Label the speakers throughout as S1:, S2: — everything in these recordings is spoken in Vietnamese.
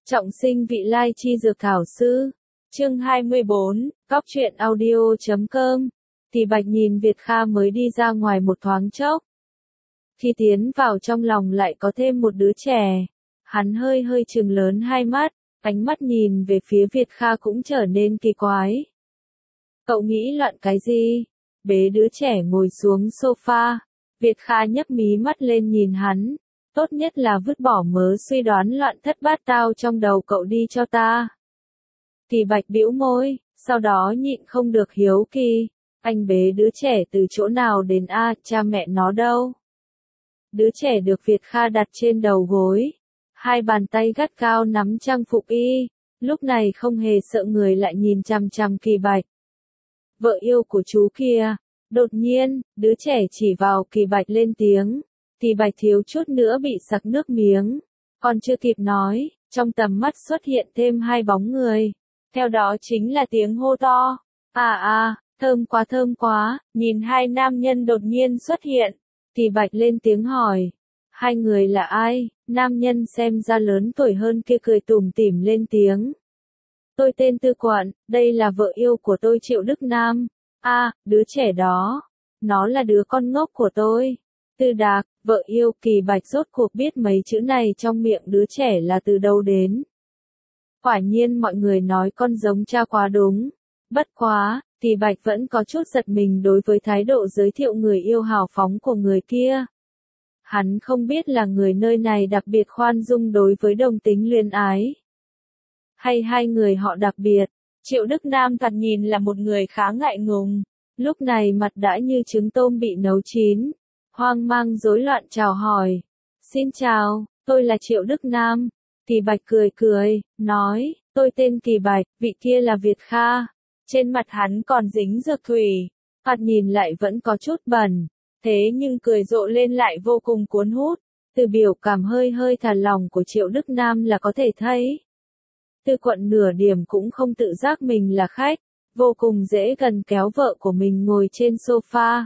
S1: Trọng sinh vị lai chi dược thảo sư. Chương 24, Góc truyện audio.com. Thì Bạch nhìn Việt Kha mới đi ra ngoài một thoáng chốc. Khi tiến vào trong lòng lại có thêm một đứa trẻ. Hắn hơi trừng lớn hai mắt, ánh mắt nhìn về phía Việt Kha cũng trở nên kỳ quái. Cậu nghĩ loạn cái gì? Bế đứa trẻ ngồi xuống sofa. Việt Kha nhấc mí mắt lên nhìn hắn. Tốt nhất là vứt bỏ mớ suy đoán loạn thất bát tao trong đầu cậu đi cho ta. Thì Bạch bĩu môi, sau đó nhịn không được hiếu kỳ. Anh bế đứa trẻ từ chỗ nào đến a, cha mẹ nó đâu? Đứa trẻ được Việt Kha đặt trên đầu gối. Hai bàn tay gắt cao nắm trang phục y. Lúc này không hề sợ người lại nhìn chằm chằm Kỳ Bạch. Vợ yêu của chú kia. Đột nhiên, đứa trẻ chỉ vào Kỳ Bạch lên tiếng. Kỳ Bạch thiếu chút nữa bị sặc nước miếng. Còn chưa kịp nói, trong tầm mắt xuất hiện thêm hai bóng người. Theo đó chính là tiếng hô to. Thơm quá, nhìn hai nam nhân đột nhiên xuất hiện. Kỳ Bạch lên tiếng hỏi. Hai người là ai? Nam nhân xem ra lớn tuổi hơn kia cười tủm tỉm lên tiếng. Tôi tên Tư Quận, đây là vợ yêu của tôi Triệu Đức Nam. Đứa trẻ đó. Nó là đứa con ngốc của tôi. Tư Đạc, vợ yêu. Kỳ Bạch rốt cuộc biết mấy chữ này trong miệng đứa trẻ là từ đâu đến. Quả nhiên mọi người nói con giống cha quá đúng. Bất quá, Kỳ Bạch vẫn có chút giật mình đối với thái độ giới thiệu người yêu hào phóng của người kia. Hắn không biết là người nơi này đặc biệt khoan dung đối với đồng tính luyến ái. Hay hai người họ đặc biệt. Triệu Đức Nam thoạt nhìn là một người khá ngại ngùng. Lúc này mặt đã như trứng tôm bị nấu chín. Hoang mang rối loạn chào hỏi. Xin chào, tôi là Triệu Đức Nam. Kỳ Bạch cười, nói, tôi tên Kỳ Bạch, vị kia là Việt Kha. Trên mặt hắn còn dính dược thủy. Mặt nhìn lại vẫn có chút bẩn. Thế nhưng cười rộ lên lại vô cùng cuốn hút. Từ biểu cảm hơi thả lòng của Triệu Đức Nam là có thể thấy. Tư Quận nửa điểm cũng không tự giác mình là khách. Vô cùng dễ gần kéo vợ của mình ngồi trên sofa.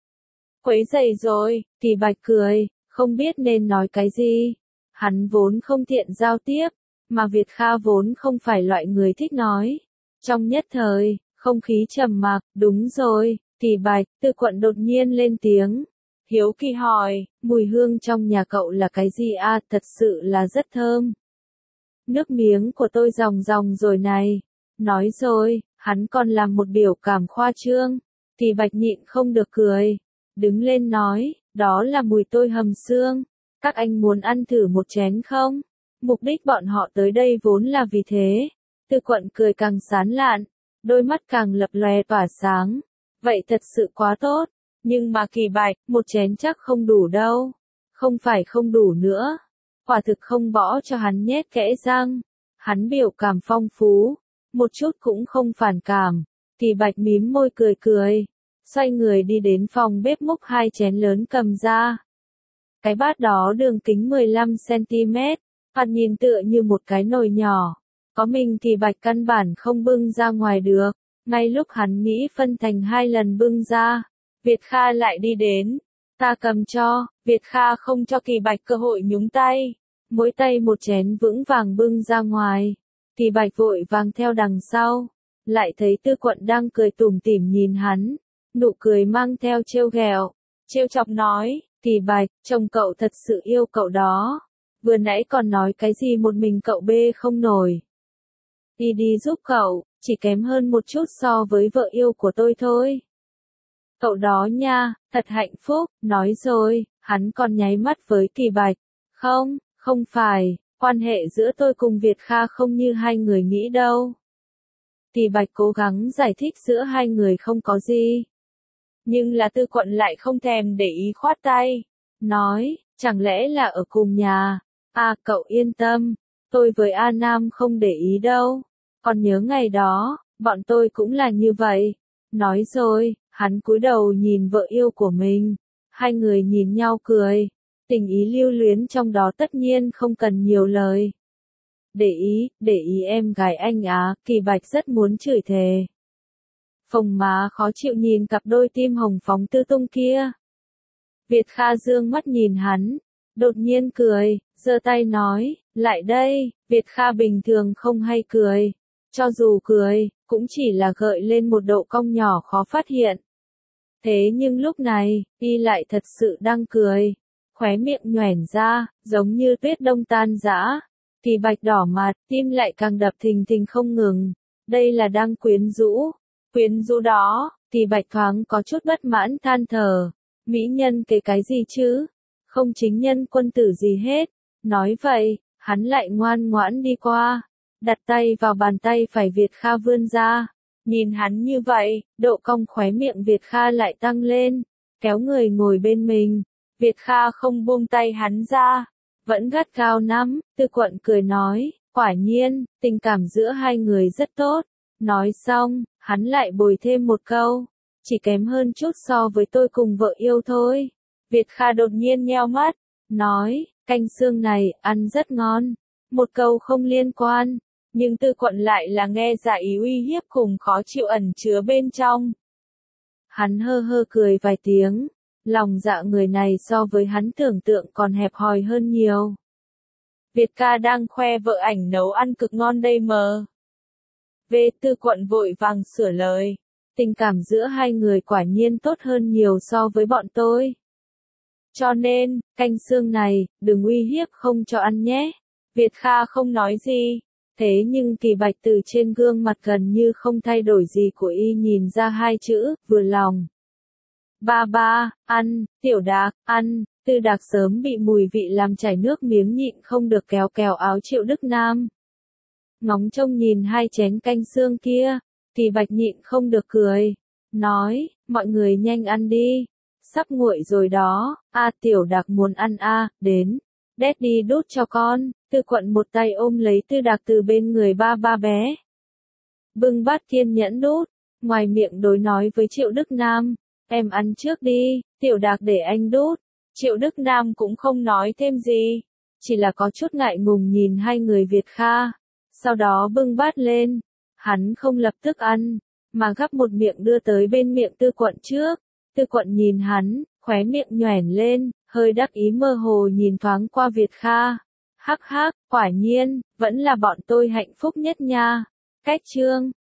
S1: Quấy rầy rồi, Kỳ Bạch cười, không biết nên nói cái gì. Hắn vốn không tiện giao tiếp, mà Việt Kha vốn không phải loại người thích nói. Trong nhất thời, không khí trầm mặc, đúng rồi, Kỳ Bạch. Tư Quận đột nhiên lên tiếng. Hiếu kỳ hỏi, mùi hương trong nhà cậu là cái gì thật sự là rất thơm. Nước miếng của tôi ròng rồi này. Nói rồi, hắn còn làm một biểu cảm khoa trương. Kỳ Bạch nhịn không được cười. Đứng lên nói, đó là mùi tôi hầm xương. Các anh muốn ăn thử một chén không? Mục đích bọn họ tới đây vốn là vì thế. Tư Quận cười càng sán lạn, đôi mắt càng lập lòe tỏa sáng. Vậy thật sự quá tốt. Nhưng mà Kỳ Bạch, một chén chắc không đủ đâu. Không phải không đủ nữa. Quả thực không bỏ cho hắn nhét kẽ răng. Hắn biểu cảm phong phú, một chút cũng không phản cảm. Kỳ Bạch mím môi cười. Xoay người đi đến phòng bếp múc hai chén lớn cầm ra. Cái bát đó đường kính 15cm, mặt nhìn tựa như một cái nồi nhỏ. Có mình Kỳ Bạch căn bản không bưng ra ngoài được. Ngay lúc hắn nghĩ phân thành hai lần bưng ra, Việt Kha lại đi đến. Ta cầm cho. Việt Kha không cho Kỳ Bạch cơ hội nhúng tay. Mỗi tay một chén vững vàng bưng ra ngoài. Kỳ Bạch vội vàng theo đằng sau. Lại thấy Tư Quận đang cười tủm tỉm nhìn hắn. Nụ cười mang theo trêu ghẹo. Trêu chọc nói, Kỳ Bạch, chồng cậu thật sự yêu cậu đó. Vừa nãy còn nói cái gì một mình cậu bê không nổi. Đi giúp cậu, chỉ kém hơn một chút so với vợ yêu của tôi thôi. Cậu đó nha, thật hạnh phúc. Nói rồi, hắn còn nháy mắt với Kỳ Bạch. Không phải, quan hệ giữa tôi cùng Việt Kha không như hai người nghĩ đâu. Kỳ Bạch cố gắng giải thích giữa hai người không có gì. Nhưng là Tư Quận lại không thèm để ý khoát tay. Nói, chẳng lẽ là ở cùng nhà? Cậu yên tâm, tôi với A Nam không để ý đâu. Còn nhớ ngày đó, bọn tôi cũng là như vậy. Nói rồi, hắn cúi đầu nhìn vợ yêu của mình. Hai người nhìn nhau cười. Tình ý lưu luyến trong đó tất nhiên không cần nhiều lời. Để ý em gái anh Kỳ Bạch rất muốn chửi thề. Phồng má khó chịu nhìn cặp đôi tim hồng phóng tư tung kia. Việt Kha dương mắt nhìn hắn, đột nhiên cười, giơ tay nói, lại đây. Việt Kha bình thường không hay cười. Cho dù cười, cũng chỉ là gợi lên một độ cong nhỏ khó phát hiện. Thế nhưng lúc này, y lại thật sự đang cười. Khóe miệng nhoẻn ra, giống như tuyết đông tan rã. Thì Bạch đỏ mặt, tim lại càng đập thình thình không ngừng. Đây là đang quyến rũ. Quyến rũ đó, thì Bạch thoáng có chút bất mãn than thở. Mỹ nhân cái gì chứ? Không chính nhân quân tử gì hết. Nói vậy, hắn lại ngoan ngoãn đi qua. Đặt tay vào bàn tay phải Việt Kha vươn ra. Nhìn hắn như vậy, độ cong khóe miệng Việt Kha lại tăng lên. Kéo người ngồi bên mình. Việt Kha không buông tay hắn ra. Vẫn gắt gao nắm, Tư Quận cười nói, quả nhiên, tình cảm giữa hai người rất tốt. Nói xong, hắn lại bồi thêm một câu, chỉ kém hơn chút so với tôi cùng vợ yêu thôi. Việt Kha đột nhiên nheo mắt, nói, canh xương này, ăn rất ngon. Một câu không liên quan, nhưng Tư Quận lại là nghe ra ý uy hiếp cùng khó chịu ẩn chứa bên trong. Hắn hơ hơ cười vài tiếng. Lòng dạ người này so với hắn tưởng tượng còn hẹp hòi hơn nhiều. Việt Kha đang khoe vợ ảnh nấu ăn cực ngon đây mờ. Về Tư Quận vội vàng sửa lời. Tình cảm giữa hai người quả nhiên tốt hơn nhiều so với bọn tôi. Cho nên, canh xương này, đừng uy hiếp không cho ăn nhé. Việt Kha không nói gì. Thế nhưng Kỳ Bạch từ trên gương mặt gần như không thay đổi gì của y nhìn ra hai chữ, vừa lòng. Ba, ăn, Tiểu Đạc, ăn, Tư Đạc sớm bị mùi vị làm chảy nước miếng nhịn không được kéo kéo áo Triệu Đức Nam. Ngóng trông nhìn hai chén canh xương kia, Kỳ Bạch nhịn không được cười. Nói, mọi người nhanh ăn đi. Sắp nguội rồi đó, Tiểu Đạc muốn ăn đến. Daddy đút cho con, Tư Quận một tay ôm lấy Tư Đạc từ bên người ba bé. Bưng bát kiên nhẫn đút, ngoài miệng đối nói với Triệu Đức Nam. Em ăn trước đi, Tiểu Đạc để anh đút. Triệu Đức Nam cũng không nói thêm gì, chỉ là có chút ngại ngùng nhìn hai người Việt Kha. Sau đó bưng bát lên, hắn không lập tức ăn, mà gắp một miệng đưa tới bên miệng Tư Quận trước. Tư Quận nhìn hắn, khóe miệng nhoẻn lên, hơi đắc ý mơ hồ nhìn thoáng qua Việt Kha. Hắc hắc, quả nhiên, vẫn là bọn tôi hạnh phúc nhất nha. Cách chương